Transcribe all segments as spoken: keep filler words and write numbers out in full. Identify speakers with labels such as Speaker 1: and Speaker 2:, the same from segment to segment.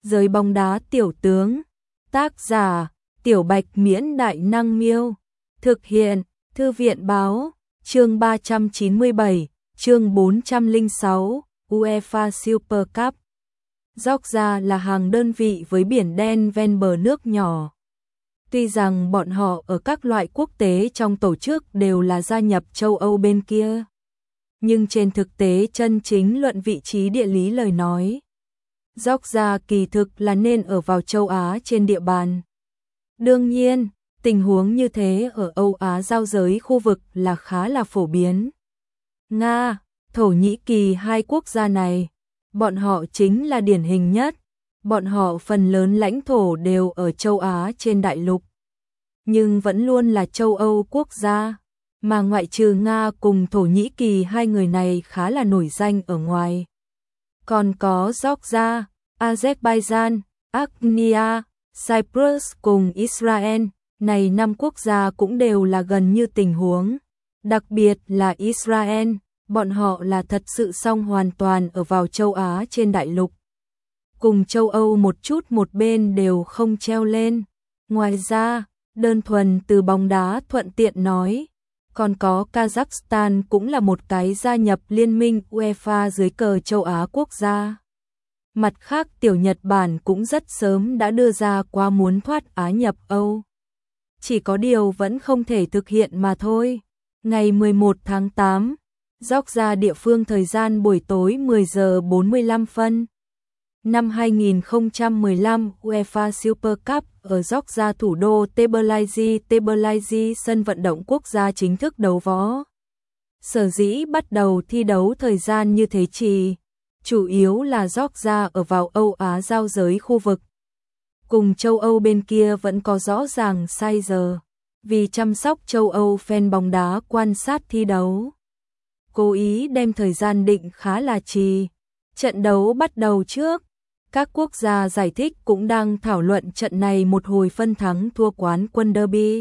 Speaker 1: Giới bóng đá tiểu tướng. Tác giả: Tiểu Bạch Miễn Đại Năng Miêu. Thực hiện: Thư viện Báo. Chương ba trăm chín mươi bảy, chương bốn trăm lẻ sáu, UEFA Super Cup. Georgia là hàng đơn vị với biển đen ven bờ nước nhỏ. Tuy rằng bọn họ ở các loại quốc tế trong tổ chức đều là gia nhập châu Âu bên kia, nhưng trên thực tế chân chính luận vị trí địa lý lời nói, Georgia kỳ thực là nên ở vào châu Á trên địa bàn. Đương nhiên, tình huống như thế ở Âu Á giao giới khu vực là khá là phổ biến. Nga, Thổ Nhĩ Kỳ, hai quốc gia này, bọn họ chính là điển hình nhất. Bọn họ phần lớn lãnh thổ đều ở châu Á trên đại lục, nhưng vẫn luôn là châu Âu quốc gia, mà ngoại trừ Nga cùng Thổ Nhĩ Kỳ hai người này khá là nổi danh ở ngoài. Còn có Georgia, Azerbaijan, Armenia, Cyprus cùng Israel, này năm quốc gia cũng đều là gần như tình huống. Đặc biệt là Israel, bọn họ là thật sự song hoàn toàn ở vào châu Á trên đại lục. Cùng châu Âu một chút một bên đều không treo lên. Ngoài ra, đơn thuần từ bóng đá thuận tiện nói, còn có Kazakhstan cũng là một cái gia nhập liên minh UEFA dưới cờ châu Á quốc gia. Mặt khác tiểu Nhật Bản cũng rất sớm đã đưa ra qua muốn thoát Á nhập Âu. Chỉ có điều vẫn không thể thực hiện mà thôi. Ngày mười một tháng tám, Georgia địa phương thời gian buổi tối mười giờ bốn mươi lăm phân. Năm hai nghìn không trăm mười lăm UEFA Super Cup ở Georgia thủ đô Tbilisi, Tbilisi sân vận động quốc gia chính thức đấu võ. Sở dĩ bắt đầu thi đấu thời gian như thế chỉ, chủ yếu là Georgia ở vào Âu Á giao giới khu vực. Cùng châu Âu bên kia vẫn có rõ ràng sai giờ, vì chăm sóc châu Âu fan bóng đá quan sát thi đấu. Cố ý đem thời gian định khá là trì. Trận đấu bắt đầu trước, các quốc gia giải thích cũng đang thảo luận trận này một hồi phân thắng thua quán quân derby.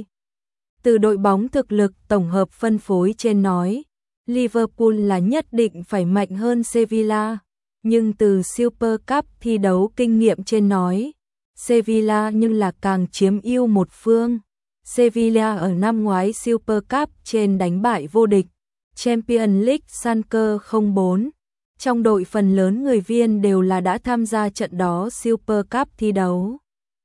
Speaker 1: Từ đội bóng thực lực tổng hợp phân phối trên nói, Liverpool là nhất định phải mạnh hơn Sevilla, nhưng từ Super Cup thi đấu kinh nghiệm trên nói, Sevilla nhưng là càng chiếm ưu một phương. Sevilla ở năm ngoái Super Cup trên đánh bại vô địch Champions League Schalke không bốn. Trong đội phần lớn người viên đều là đã tham gia trận đó Super Cup thi đấu.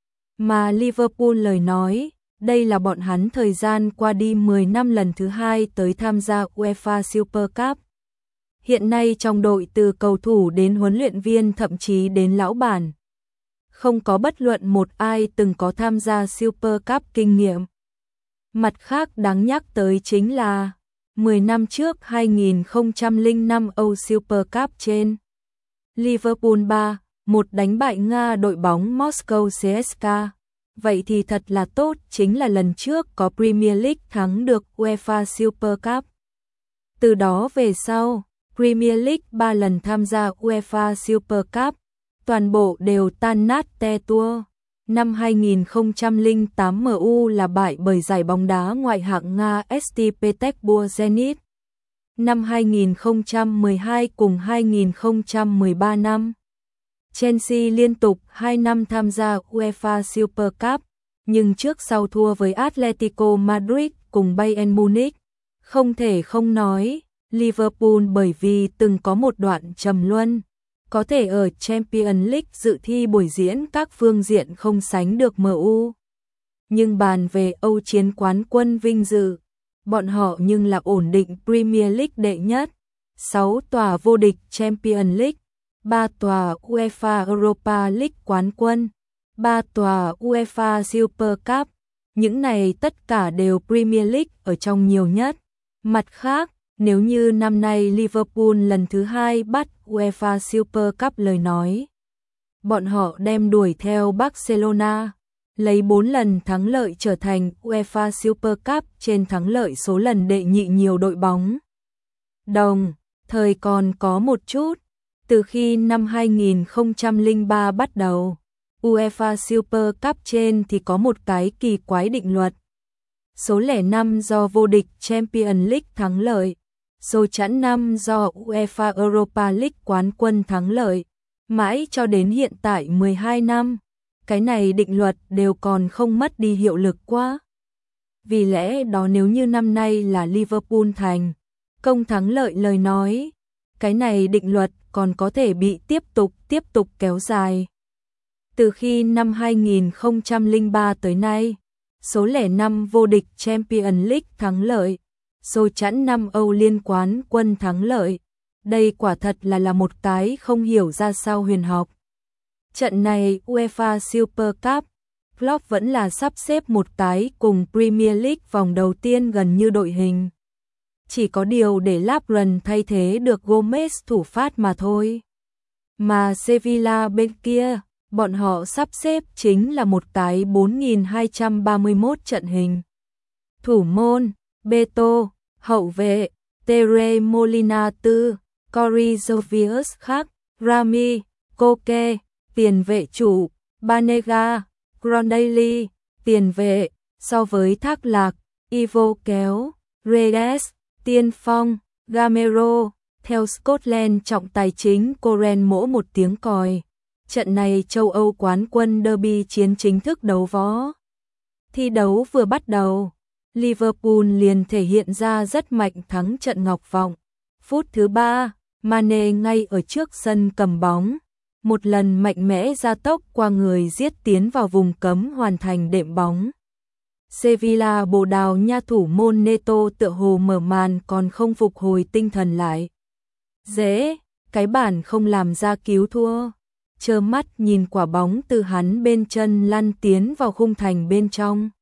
Speaker 1: Mà Liverpool lời nói, đây là bọn hắn thời gian qua đi mười năm lần thứ hai tới tham gia UEFA Super Cup. Hiện nay trong đội từ cầu thủ đến huấn luyện viên thậm chí đến lão bản, không có bất luận một ai từng có tham gia Super Cup kinh nghiệm. Mặt khác đáng nhắc tới chính là mười năm trước hai nghìn không trăm lẻ năm Âu Super Cup trên, Liverpool ba một đánh bại Nga đội bóng Moscow xê ét ca. Vậy thì thật là tốt, chính là lần trước có Premier League thắng được UEFA Super Cup. Từ đó về sau, Premier League ba lần tham gia UEFA Super Cup, toàn bộ đều tan nát te tua. Năm hai nghìn không trăm lẻ tám em u là bại bởi giải bóng đá ngoại hạng Nga ét tê Petersburg Zenit. Năm hai nghìn không trăm mười hai cùng hai nghìn không trăm mười ba năm, Chelsea liên tục hai năm tham gia UEFA Super Cup, nhưng trước sau thua với Atletico Madrid cùng Bayern Munich. Không thể không nói, Liverpool bởi vì từng có một đoạn trầm luân, có thể ở Champions League dự thi buổi diễn các phương diện không sánh được em u. Nhưng bàn về Âu chiến quán quân vinh dự, bọn họ nhưng là ổn định Premier League đệ nhất, sáu tòa vô địch Champions League, ba tòa UEFA Europa League quán quân, ba tòa UEFA Super Cup. Những này tất cả đều Premier League ở trong nhiều nhất. Mặt khác, nếu như năm nay Liverpool lần thứ hai bắt UEFA Super Cup lời nói, bọn họ đem đuổi theo Barcelona, lấy bốn lần thắng lợi trở thành UEFA Super Cup trên thắng lợi số lần đệ nhị nhiều đội bóng. Đồng thời còn có một chút, từ khi năm hai nghìn không trăm lẻ ba bắt đầu, UEFA Super Cup trên thì có một cái kỳ quái định luật. Số lẻ năm do vô địch Champions League thắng lợi, số chẵn năm do UEFA Europa League quán quân thắng lợi, Mãi cho đến hiện tại mười hai năm, cái này định luật đều còn không mất đi hiệu lực quá. Vì lẽ đó nếu như năm nay là Liverpool thành công thắng lợi lời nói, cái này định luật còn có thể bị tiếp tục tiếp tục kéo dài. Từ khi năm hai nghìn không trăm lẻ ba tới nay, số lẻ năm vô địch Champions League thắng lợi, số chẵn năm Âu Liên quán quân thắng lợi. Đây quả thật là là một cái không hiểu ra sao huyền học. Trận này UEFA Super Cup, Klopp vẫn là sắp xếp một cái cùng Premier League vòng đầu tiên gần như đội hình. Chỉ có điều để Lovren thay thế được Gomez thủ phát mà thôi. Mà Sevilla bên kia, bọn họ sắp xếp chính là một cái bốn nghìn hai trăm ba mươi mốt trận hình. Thủ môn, Beto, hậu vệ, Tere Molina tư, Corey Jovius khác, Rami, Koke, tiền vệ chủ, Banega, Grondalli, tiền vệ, so với Thác Lạc, Ivo kéo, Reyes, tiên phong, Gamero, theo Scotland trọng tài chính Coren mỗ một tiếng còi. Trận này châu Âu quán quân derby chiến chính thức đấu võ. Thi đấu vừa bắt đầu, Liverpool liền thể hiện ra rất mạnh thắng trận Ngọc Vọng. Phút thứ ba, Mane ngay ở trước sân cầm bóng, một lần mạnh mẽ gia tốc qua người giết tiến vào vùng cấm hoàn thành đệm bóng. Sevilla Bồ Đào Nha thủ môn Neto tựa hồ mở màn còn không phục hồi tinh thần lại. Dễ, cái bản không làm ra cứu thua. Trơ mắt nhìn quả bóng từ hắn bên chân lăn tiến vào khung thành bên trong.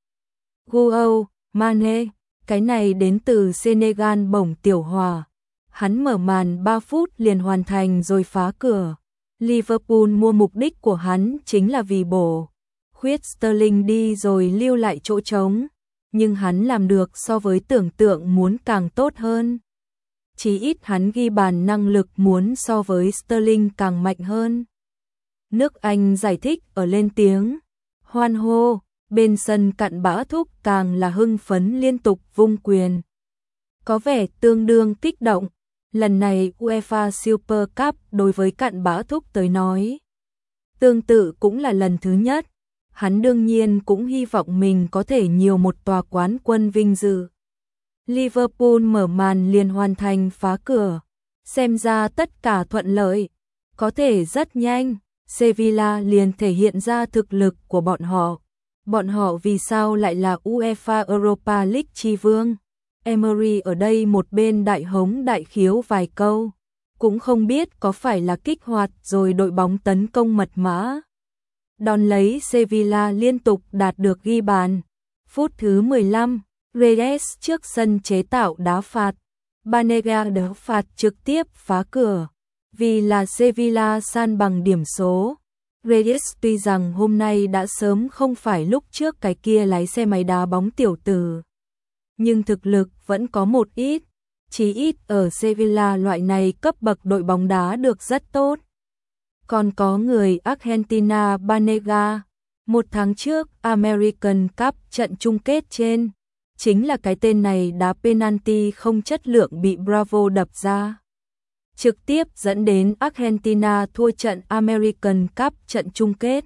Speaker 1: Guo, Mane, cái này đến từ Senegal bổng tiểu hòa. Hắn mở màn ba phút liền hoàn thành rồi phá cửa. Liverpool mua mục đích của hắn chính là vì bổ khuyết Sterling đi rồi lưu lại chỗ trống, nhưng hắn làm được so với tưởng tượng muốn càng tốt hơn. Chỉ ít hắn ghi bàn năng lực muốn so với Sterling càng mạnh hơn. Nước Anh giải thích ở lên tiếng, hoan hô, bên sân Cặn Bã Thúc càng là hưng phấn liên tục vung quyền. Có vẻ tương đương kích động, lần này UEFA Super Cup đối với Cặn Bã Thúc tới nói. Tương tự cũng là lần thứ nhất, hắn đương nhiên cũng hy vọng mình có thể nhiều một tòa quán quân vinh dự. Liverpool mở màn liền hoàn thành phá cửa, xem ra tất cả thuận lợi, có thể rất nhanh. Sevilla liền thể hiện ra thực lực của bọn họ. Bọn họ vì sao lại là UEFA Europa League chi vương? Emery ở đây một bên đại hống đại khiếu vài câu, cũng không biết có phải là kích hoạt rồi đội bóng tấn công mật mã. Đón lấy Sevilla liên tục đạt được ghi bàn. Phút thứ mười lăm, Reyes trước sân chế tạo đá phạt. Banega đá phạt trực tiếp phá cửa. Vì là Sevilla san bằng điểm số. Reyes tuy rằng hôm nay đã sớm không phải lúc trước cái kia lái xe máy đá bóng tiểu tử, nhưng thực lực vẫn có một ít, chí ít ở Sevilla loại này cấp bậc đội bóng đá được rất tốt. Còn có người Argentina Banega, một tháng trước American Cup trận chung kết trên, chính là cái tên này đá penalty không chất lượng bị Bravo đập ra, trực tiếp dẫn đến Argentina thua trận American Cup trận chung kết.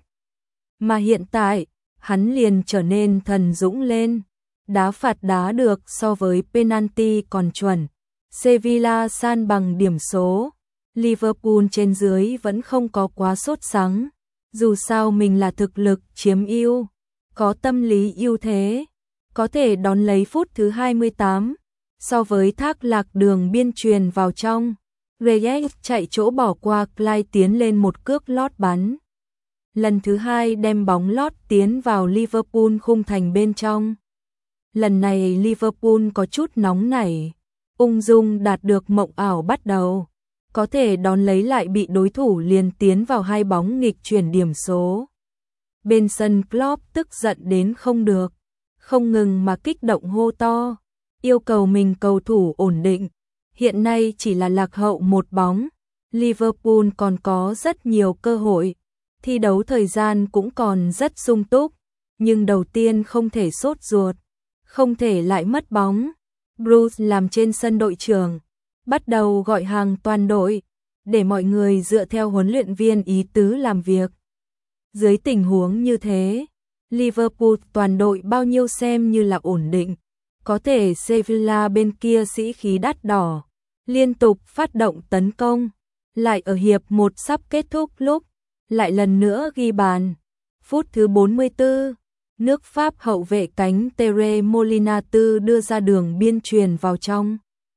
Speaker 1: Mà hiện tại, hắn liền trở nên thần dũng lên, đá phạt đá được so với penalty còn chuẩn. Sevilla san bằng điểm số, Liverpool trên dưới vẫn không có quá sốt sắng, dù sao mình là thực lực chiếm ưu, có tâm lý ưu thế, có thể đón lấy phút thứ hai mươi tám, so với Thác Lạc đường biên truyền vào trong. Reyes chạy chỗ bỏ qua Clyde tiến lên một cước lót bắn. Lần thứ hai đem bóng lót tiến vào Liverpool khung thành bên trong. Lần này Liverpool có chút nóng nảy, ung dung đạt được mộng ảo bắt đầu. Có thể đón lấy lại bị đối thủ liền tiến vào hai bóng nghịch chuyển điểm số. Bên sân Klopp tức giận đến không được, không ngừng mà kích động hô to, yêu cầu mình cầu thủ ổn định. Hiện nay chỉ là lạc hậu một bóng, Liverpool còn có rất nhiều cơ hội, thi đấu thời gian cũng còn rất sung túc, nhưng đầu tiên không thể sốt ruột, không thể lại mất bóng. Bruce làm trên sân đội trưởng, bắt đầu gọi hàng toàn đội, để mọi người dựa theo huấn luyện viên ý tứ làm việc. Dưới tình huống như thế, Liverpool toàn đội bao nhiêu xem như là ổn định, có thể Sevilla bên kia sĩ khí đắt đỏ, liên tục phát động tấn công, lại ở hiệp một sắp kết thúc lúc, lại lần nữa ghi bàn. Phút thứ bốn mươi tư, nước Pháp hậu vệ cánh Tere Molina tư đưa ra đường biên truyền vào trong.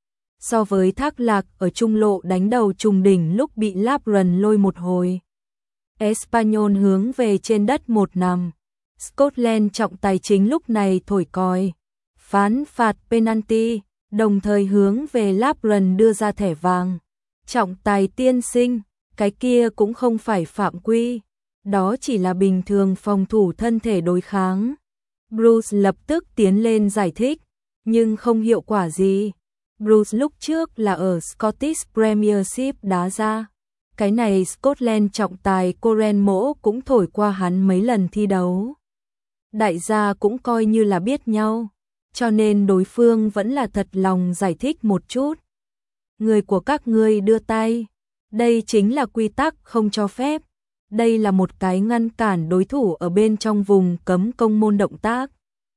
Speaker 1: So với Thác Lạc ở trung lộ đánh đầu trùng đỉnh lúc bị Lovren lôi một hồi, Espanyol hướng về trên đất một nằm. Scotland trọng tài chính lúc này thổi còi, phán phạt penalty, đồng thời hướng về Lovren đưa ra thẻ vàng. Trọng tài tiên sinh, cái kia cũng không phải phạm quy, đó chỉ là bình thường phòng thủ thân thể đối kháng. Bruce lập tức tiến lên giải thích, nhưng không hiệu quả gì. Bruce lúc trước là ở Scottish Premiership đá ra. Cái này Scotland trọng tài Coren Mỗ cũng thổi qua hắn mấy lần thi đấu. Đại gia cũng coi như là biết nhau, cho nên đối phương vẫn là thật lòng giải thích một chút. Người của các ngươi đưa tay, đây chính là quy tắc không cho phép. Đây là một cái ngăn cản đối thủ ở bên trong vùng cấm công môn động tác.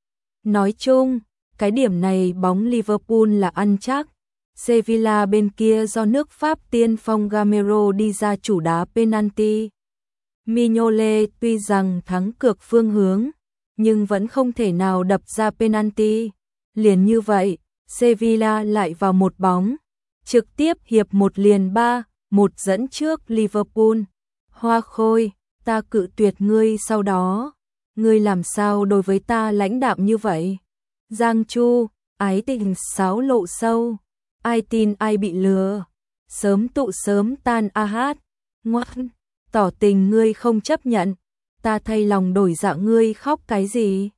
Speaker 1: Nói chung, cái điểm này bóng Liverpool là ăn chắc. Sevilla bên kia do nước Pháp tiên phong Gamero đi ra chủ đá penalty. Mignolet tuy rằng thắng cược phương hướng, nhưng vẫn không thể nào đập ra penalty. Liền như vậy, Sevilla lại vào một bóng, trực tiếp hiệp một liền ba một dẫn trước Liverpool. Hoa Khôi, ta cự tuyệt ngươi sau đó. Ngươi làm sao đối với ta lãnh đạm như vậy? Giang Chu, ái tình sáo lộ sâu. Ai tin ai bị lừa. Sớm tụ sớm tan a hát. Ngoan, tỏ tình ngươi không chấp nhận. Ta thay lòng đổi dạ ngươi khóc cái gì?